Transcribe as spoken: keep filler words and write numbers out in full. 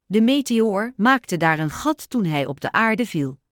De meteoor maakte daar een gat toen hij op de aarde viel.